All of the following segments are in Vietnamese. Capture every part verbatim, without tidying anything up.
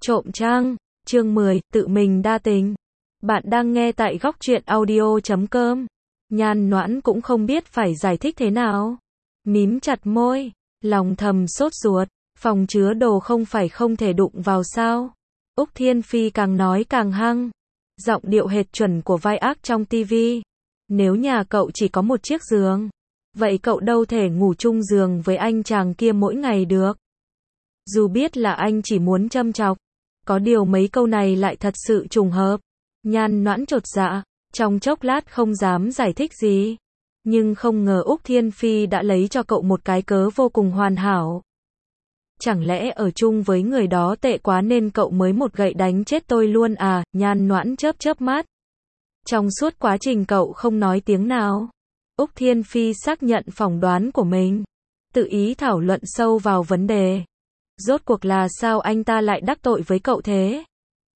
Trộm trang, chương mười, tự mình đa tình. Bạn đang nghe tại góc truyện audio chấm com. Nhan Noãn cũng không biết phải giải thích thế nào. Mím chặt môi, lòng thầm sốt ruột, phòng chứa đồ không phải không thể đụng vào sao. Úc Thiên Phi càng nói càng hăng. Giọng điệu hệt chuẩn của vai ác trong tivi. Nếu nhà cậu chỉ có một chiếc giường, vậy cậu đâu thể ngủ chung giường với anh chàng kia mỗi ngày được. Dù biết là anh chỉ muốn châm chọc, có điều mấy câu này lại thật sự trùng hợp. Nhan Noãn chột dạ, trong chốc lát không dám giải thích gì. Nhưng không ngờ Úc Thiên Phi đã lấy cho cậu một cái cớ vô cùng hoàn hảo. Chẳng lẽ ở chung với người đó tệ quá nên cậu mới một gậy đánh chết tôi luôn à? Nhan Noãn chớp chớp mắt. Trong suốt quá trình cậu không nói tiếng nào. Úc Thiên Phi xác nhận phỏng đoán của mình, tự ý thảo luận sâu vào vấn đề. Rốt cuộc là sao anh ta lại đắc tội với cậu thế?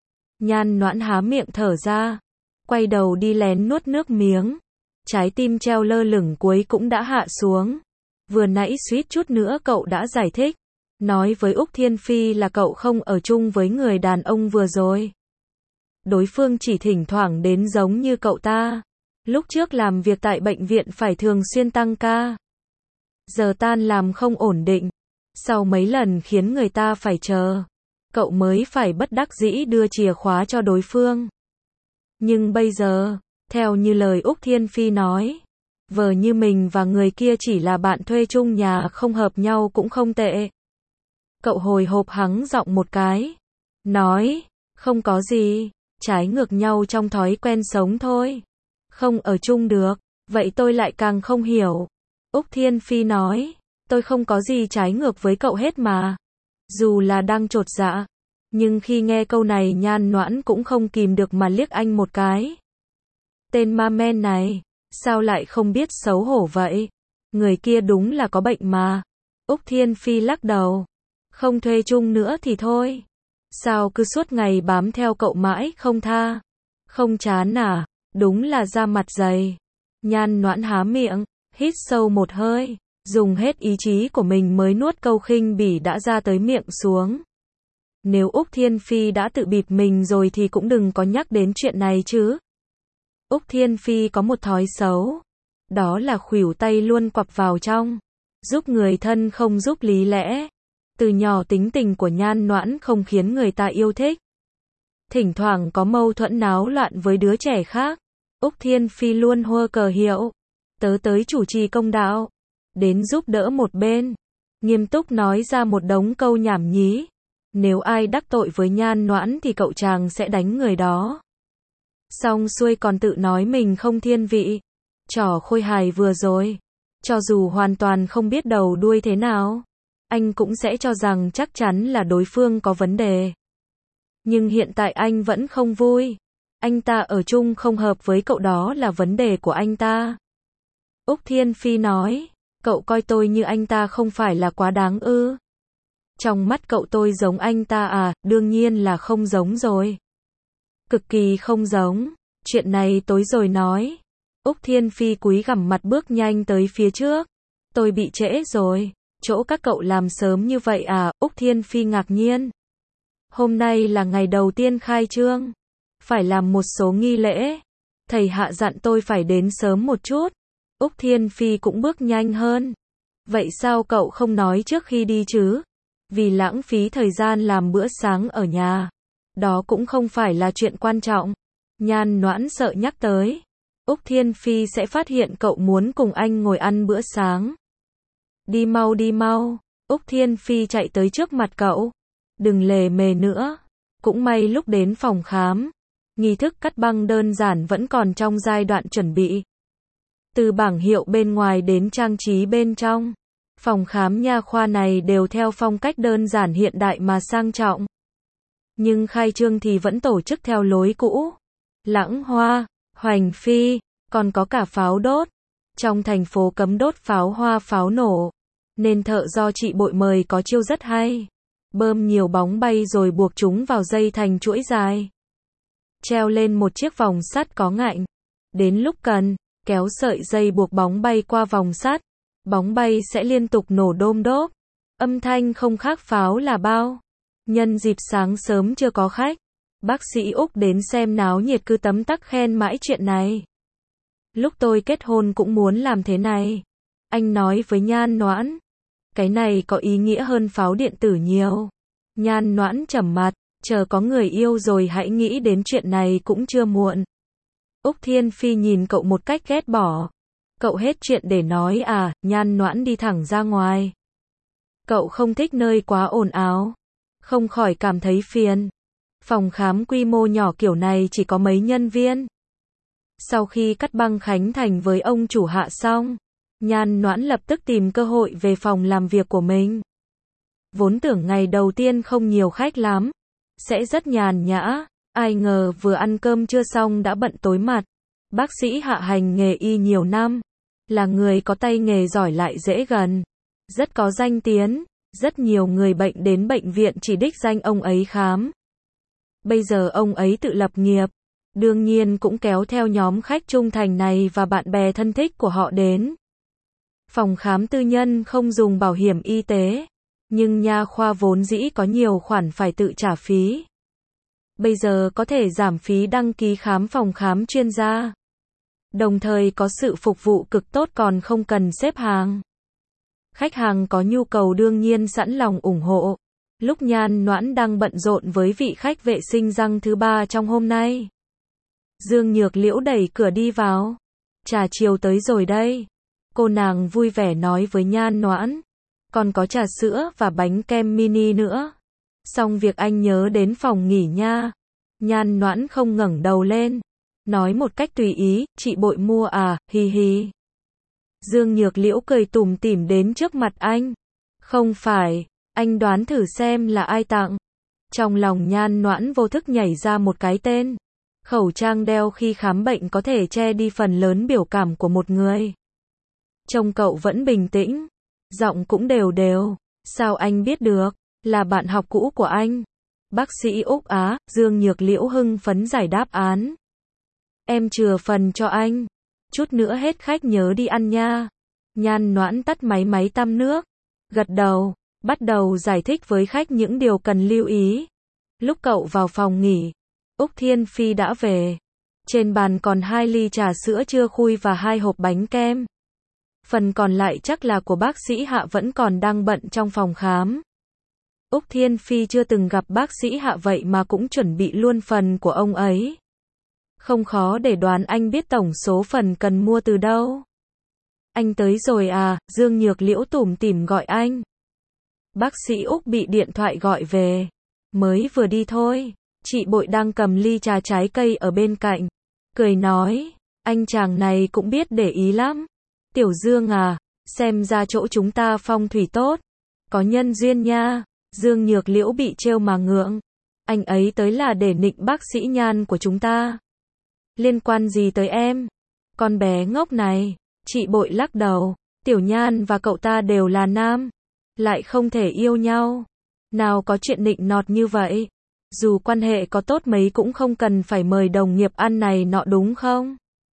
Nhan Noãn há miệng thở ra, quay đầu đi lén nuốt nước miếng. Trái tim treo lơ lửng cuối cũng đã hạ xuống. Vừa nãy suýt chút nữa cậu đã giải thích, nói với Úc Thiên Phi là cậu không ở chung với người đàn ông vừa rồi. Đối phương chỉ thỉnh thoảng đến giống như cậu ta. Lúc trước làm việc tại bệnh viện phải thường xuyên tăng ca. Giờ tan làm không ổn định. Sau mấy lần khiến người ta phải chờ, cậu mới phải bất đắc dĩ đưa chìa khóa cho đối phương. Nhưng bây giờ, theo như lời Úc Thiên Phi nói, vờ như mình và người kia chỉ là bạn thuê chung nhà không hợp nhau cũng không tệ. Cậu hồi hộp hắng giọng một cái, nói, không có gì, trái ngược nhau trong thói quen sống thôi. Không ở chung được, vậy tôi lại càng không hiểu. Úc Thiên Phi nói, tôi không có gì trái ngược với cậu hết mà. Dù là đang chột dạ, nhưng khi nghe câu này Nhan Noãn cũng không kìm được mà liếc anh một cái. Tên ma men này, sao lại không biết xấu hổ vậy? Người kia đúng là có bệnh mà. Úc Thiên Phi lắc đầu. Không thuê chung nữa thì thôi. Sao cứ suốt ngày bám theo cậu mãi không tha? Không chán à? Đúng là da mặt dày. Nhan Noãn há miệng, hít sâu một hơi, dùng hết ý chí của mình mới nuốt câu khinh bỉ đã ra tới miệng xuống. Nếu Úc Thiên Phi đã tự bịp mình rồi thì cũng đừng có nhắc đến chuyện này chứ. Úc Thiên Phi có một thói xấu, đó là khuỷu tay luôn quặp vào trong, giúp người thân không giúp lý lẽ. Từ nhỏ tính tình của Nhan Noãn không khiến người ta yêu thích. Thỉnh thoảng có mâu thuẫn náo loạn với đứa trẻ khác, Úc Thiên Phi luôn hô cờ hiệu, tớ tới chủ trì công đạo, đến giúp đỡ một bên, nghiêm túc nói ra một đống câu nhảm nhí. Nếu ai đắc tội với Nhan Noãn thì cậu chàng sẽ đánh người đó. Xong xuôi còn tự nói mình không thiên vị. Trò khôi hài vừa rồi, cho dù hoàn toàn không biết đầu đuôi thế nào, anh cũng sẽ cho rằng chắc chắn là đối phương có vấn đề. Nhưng hiện tại anh vẫn không vui. Anh ta ở chung không hợp với cậu đó là vấn đề của anh ta. Úc Thiên Phi nói, cậu coi tôi như anh ta không phải là quá đáng ư? Trong mắt cậu tôi giống anh ta à? Đương nhiên là không giống rồi. Cực kỳ không giống. Chuyện này tối rồi nói. Úc Thiên Phi cúi gằm mặt bước nhanh tới phía trước. Tôi bị trễ rồi. Chỗ các cậu làm sớm như vậy à? Úc Thiên Phi ngạc nhiên. Hôm nay là ngày đầu tiên khai trương, phải làm một số nghi lễ. Thầy hạ dặn tôi phải đến sớm một chút. Úc Thiên Phi cũng bước nhanh hơn. Vậy sao cậu không nói trước khi đi chứ? Vì lãng phí thời gian làm bữa sáng ở nhà. Đó cũng không phải là chuyện quan trọng. Nhan Noãn sợ nhắc tới. Úc Thiên Phi sẽ phát hiện cậu muốn cùng anh ngồi ăn bữa sáng. Đi mau đi mau. Úc Thiên Phi chạy tới trước mặt cậu. Đừng lề mề nữa. Cũng may lúc đến phòng khám, nghi thức cắt băng đơn giản vẫn còn trong giai đoạn chuẩn bị. Từ bảng hiệu bên ngoài đến trang trí bên trong, phòng khám nha khoa này đều theo phong cách đơn giản hiện đại mà sang trọng. Nhưng khai trương thì vẫn tổ chức theo lối cũ. Lãng hoa, hoành phi, còn có cả pháo đốt. Trong thành phố cấm đốt pháo hoa pháo nổ, nên thợ do chị Bội mời có chiêu rất hay. Bơm nhiều bóng bay rồi buộc chúng vào dây thành chuỗi dài. Treo lên một chiếc vòng sắt có ngạnh. Đến lúc cần, kéo sợi dây buộc bóng bay qua vòng sắt. Bóng bay sẽ liên tục nổ đôm đốp. Âm thanh không khác pháo là bao. Nhân dịp sáng sớm chưa có khách, bác sĩ Úc đến xem náo nhiệt cứ tấm tắc khen mãi chuyện này. Lúc tôi kết hôn cũng muốn làm thế này. Anh nói với Nhan Noãn. Cái này có ý nghĩa hơn pháo điện tử nhiều. Nhan Noãn trầm mặt, chờ có người yêu rồi hãy nghĩ đến chuyện này cũng chưa muộn. Úc Thiên Phi nhìn cậu một cách ghét bỏ. Cậu hết chuyện để nói à? Nhan Noãn đi thẳng ra ngoài. Cậu không thích nơi quá ồn ào. Không khỏi cảm thấy phiền. Phòng khám quy mô nhỏ kiểu này chỉ có mấy nhân viên. Sau khi cắt băng khánh thành với ông chủ Hạ xong, Nhan Noãn lập tức tìm cơ hội về phòng làm việc của mình. Vốn tưởng ngày đầu tiên không nhiều khách lắm, sẽ rất nhàn nhã, ai ngờ vừa ăn cơm chưa xong đã bận tối mặt. Bác sĩ Hạ hành nghề y nhiều năm, là người có tay nghề giỏi lại dễ gần, rất có danh tiếng, rất nhiều người bệnh đến bệnh viện chỉ đích danh ông ấy khám. Bây giờ ông ấy tự lập nghiệp, đương nhiên cũng kéo theo nhóm khách trung thành này và bạn bè thân thích của họ đến. Phòng khám tư nhân không dùng bảo hiểm y tế, nhưng nha khoa vốn dĩ có nhiều khoản phải tự trả phí. Bây giờ có thể giảm phí đăng ký khám phòng khám chuyên gia. Đồng thời có sự phục vụ cực tốt còn không cần xếp hàng. Khách hàng có nhu cầu đương nhiên sẵn lòng ủng hộ. Lúc Nhan Noãn đang bận rộn với vị khách vệ sinh răng thứ ba trong hôm nay, Dương Nhược Liễu đẩy cửa đi vào. Trà chiều tới rồi đây. Cô nàng vui vẻ nói với Nhan Noãn. Còn có trà sữa và bánh kem mini nữa. Xong việc anh nhớ đến phòng nghỉ nha. Nhan Noãn không ngẩng đầu lên, nói một cách tùy ý, chị Bội mua à, hi hi. Dương Nhược Liễu cười tủm tỉm đến trước mặt anh. Không phải, anh đoán thử xem là ai tặng. Trong lòng Nhan Noãn vô thức nhảy ra một cái tên. Khẩu trang đeo khi khám bệnh có thể che đi phần lớn biểu cảm của một người. Trông cậu vẫn bình tĩnh, giọng cũng đều đều. Sao anh biết được? Là bạn học cũ của anh. Bác sĩ Úc á. Dương Nhược Liễu hưng phấn giải đáp án. Em chừa phần cho anh. Chút nữa hết khách nhớ đi ăn nha. Nhan Noãn tắt máy máy tăm nước, gật đầu, bắt đầu giải thích với khách những điều cần lưu ý. Lúc cậu vào phòng nghỉ, Úc Thiên Phi đã về. Trên bàn còn hai ly trà sữa chưa khui và hai hộp bánh kem. Phần còn lại chắc là của bác sĩ Hạ vẫn còn đang bận trong phòng khám. Úc Thiên Phi chưa từng gặp bác sĩ Hạ vậy mà cũng chuẩn bị luôn phần của ông ấy. Không khó để đoán anh biết tổng số phần cần mua từ đâu. Anh tới rồi à? Dương Nhược Liễu tủm tỉm gọi anh. Bác sĩ Úc bị điện thoại gọi về. Mới vừa đi thôi. Chị Bội đang cầm ly trà trái cây ở bên cạnh. Cười nói, anh chàng này cũng biết để ý lắm. Tiểu Dương à, xem ra chỗ chúng ta phong thủy tốt. Có nhân duyên nha. Dương Nhược Liễu bị trêu mà ngượng. Anh ấy tới là để nịnh bác sĩ Nhan của chúng ta. Liên quan gì tới em? Con bé ngốc này. Chị Bội lắc đầu. Tiểu Nhan và cậu ta đều là nam, lại không thể yêu nhau. Nào có chuyện nịnh nọt như vậy. Dù quan hệ có tốt mấy cũng không cần phải mời đồng nghiệp ăn này nọ đúng không?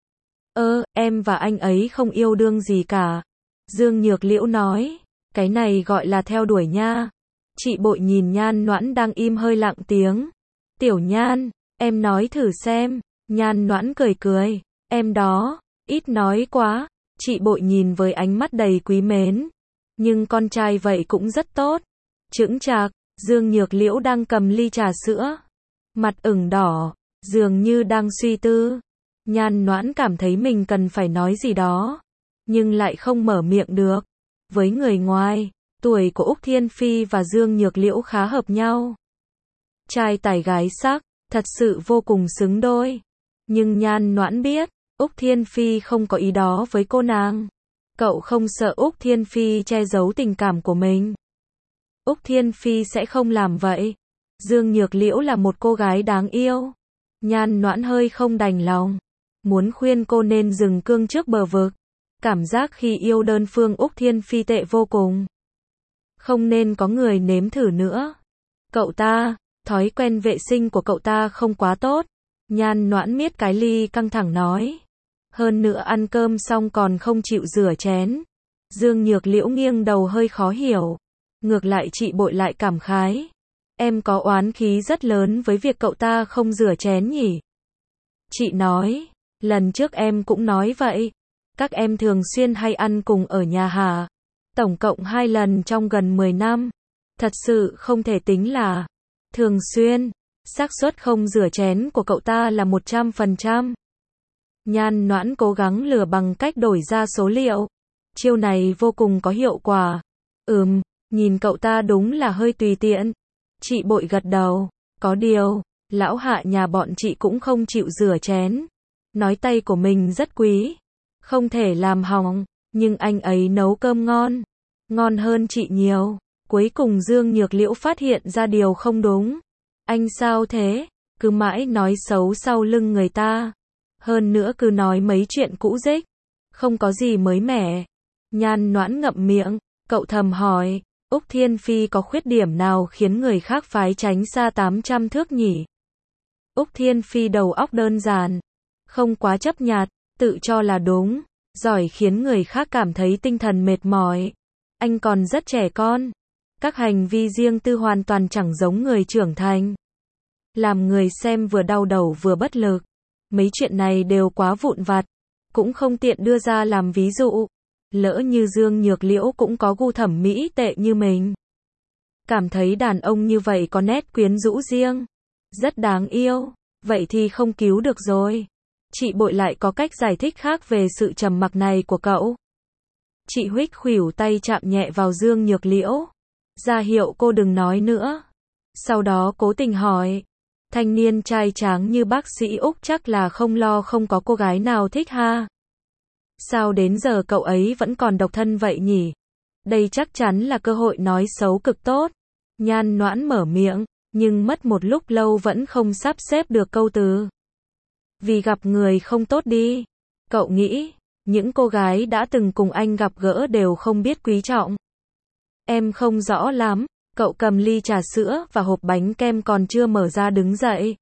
Ơ, em và anh ấy không yêu đương gì cả. Dương Nhược Liễu nói. Cái này gọi là theo đuổi nha. Chị Bội nhìn Nhan Noãn đang im hơi lặng tiếng. Tiểu Nhan, em nói thử xem. Nhan Noãn cười cười. Em đó, ít nói quá. Chị Bội nhìn với ánh mắt đầy quý mến. Nhưng con trai vậy cũng rất tốt. Chững chạc. Dương Nhược Liễu đang cầm ly trà sữa, mặt ửng đỏ, dường như đang suy tư. Nhan Noãn cảm thấy mình cần phải nói gì đó, nhưng lại không mở miệng được. Với người ngoài, tuổi của Úc Thiên Phi và Dương Nhược Liễu khá hợp nhau. Trai tài gái sắc, thật sự vô cùng xứng đôi. Nhưng Nhan Noãn biết, Úc Thiên Phi không có ý đó với cô nàng. Cậu không sợ Úc Thiên Phi che giấu tình cảm của mình. Úc Thiên Phi sẽ không làm vậy. Dương Nhược Liễu là một cô gái đáng yêu. Nhan Noãn hơi không đành lòng, muốn khuyên cô nên dừng cương trước bờ vực. Cảm giác khi yêu đơn phương Úc Thiên Phi tệ vô cùng. Không nên có người nếm thử nữa. Cậu ta, thói quen vệ sinh của cậu ta không quá tốt. Nhan Noãn miết cái ly căng thẳng nói. Hơn nữa ăn cơm xong còn không chịu rửa chén. Dương Nhược Liễu nghiêng đầu hơi khó hiểu. Ngược lại chị Bội lại cảm khái. Em có oán khí rất lớn với việc cậu ta không rửa chén nhỉ? Chị nói, lần trước em cũng nói vậy. Các em thường xuyên hay ăn cùng ở nhà hả? Tổng cộng hai lần trong gần mười năm. Thật sự không thể tính là thường xuyên. Xác suất không rửa chén của cậu ta là một trăm phần trăm. Nhan Noãn cố gắng lừa bằng cách đổi ra số liệu. Chiêu này vô cùng có hiệu quả. Ừm, nhìn cậu ta đúng là hơi tùy tiện. Chị Bội gật đầu. Có điều, lão Hạ nhà bọn chị cũng không chịu rửa chén. Nói tay của mình rất quý. Không thể làm hỏng, nhưng anh ấy nấu cơm ngon. Ngon hơn chị nhiều. Cuối cùng Dương Nhược Liễu phát hiện ra điều không đúng. Anh sao thế? Cứ mãi nói xấu sau lưng người ta. Hơn nữa cứ nói mấy chuyện cũ rích. Không có gì mới mẻ. Nhan Noãn ngậm miệng. Cậu thầm hỏi, Úc Thiên Phi có khuyết điểm nào khiến người khác phái tránh xa tám trăm thước nhỉ? Úc Thiên Phi đầu óc đơn giản. Không quá chấp nhặt, tự cho là đúng. Giỏi khiến người khác cảm thấy tinh thần mệt mỏi. Anh còn rất trẻ con. Các hành vi riêng tư hoàn toàn chẳng giống người trưởng thành. Làm người xem vừa đau đầu vừa bất lực. Mấy chuyện này đều quá vụn vặt. Cũng không tiện đưa ra làm ví dụ. Lỡ như Dương Nhược Liễu cũng có gu thẩm mỹ tệ như mình. Cảm thấy đàn ông như vậy có nét quyến rũ riêng. Rất đáng yêu. Vậy thì không cứu được rồi. Chị Bội lại có cách giải thích khác về sự trầm mặc này của cậu. Chị huých khuỷu tay chạm nhẹ vào Dương Nhược Liễu. Ra hiệu cô đừng nói nữa. Sau đó cố tình hỏi. Thanh niên trai tráng như bác sĩ Úc chắc là không lo không có cô gái nào thích ha. Sao đến giờ cậu ấy vẫn còn độc thân vậy nhỉ? Đây chắc chắn là cơ hội nói xấu cực tốt. Nhan Noãn mở miệng, nhưng mất một lúc lâu vẫn không sắp xếp được câu từ. Vì gặp người không tốt đi. Cậu nghĩ, những cô gái đã từng cùng anh gặp gỡ đều không biết quý trọng. Em không rõ lắm. Cậu cầm ly trà sữa và hộp bánh kem còn chưa mở ra đứng dậy.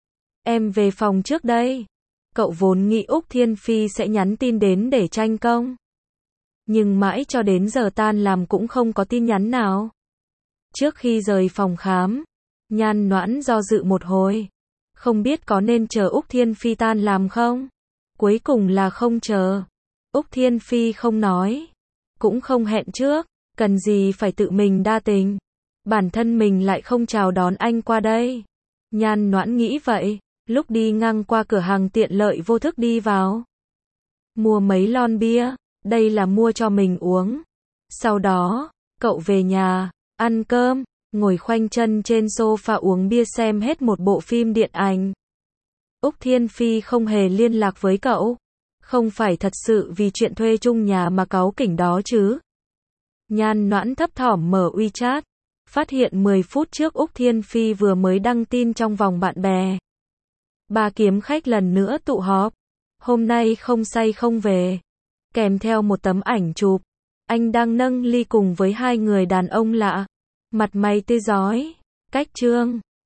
Em về phòng trước đây. Cậu vốn nghĩ Úc Thiên Phi sẽ nhắn tin đến để tranh công. Nhưng mãi cho đến giờ tan làm cũng không có tin nhắn nào. Trước khi rời phòng khám, Nhan Noãn do dự một hồi. Không biết có nên chờ Úc Thiên Phi tan làm không? Cuối cùng là không chờ. Úc Thiên Phi không nói. Cũng không hẹn trước. Cần gì phải tự mình đa tình. Bản thân mình lại không chào đón anh qua đây. Nhan Noãn nghĩ vậy. Lúc đi ngang qua cửa hàng tiện lợi vô thức đi vào. Mua mấy lon bia. Đây là mua cho mình uống. Sau đó, cậu về nhà, ăn cơm, ngồi khoanh chân trên sofa uống bia xem hết một bộ phim điện ảnh. Úc Thiên Phi không hề liên lạc với cậu. Không phải thật sự vì chuyện thuê chung nhà mà cáu kỉnh đó chứ. Nhan Noãn thấp thỏm mở WeChat. Phát hiện mười phút trước Úc Thiên Phi vừa mới đăng tin trong vòng bạn bè. Ba kiếm khách lần nữa tụ họp. Hôm nay không say không về. Kèm theo một tấm ảnh chụp. Anh đang nâng ly cùng với hai người đàn ông lạ. Mặt mày tươi rói. Cách trương.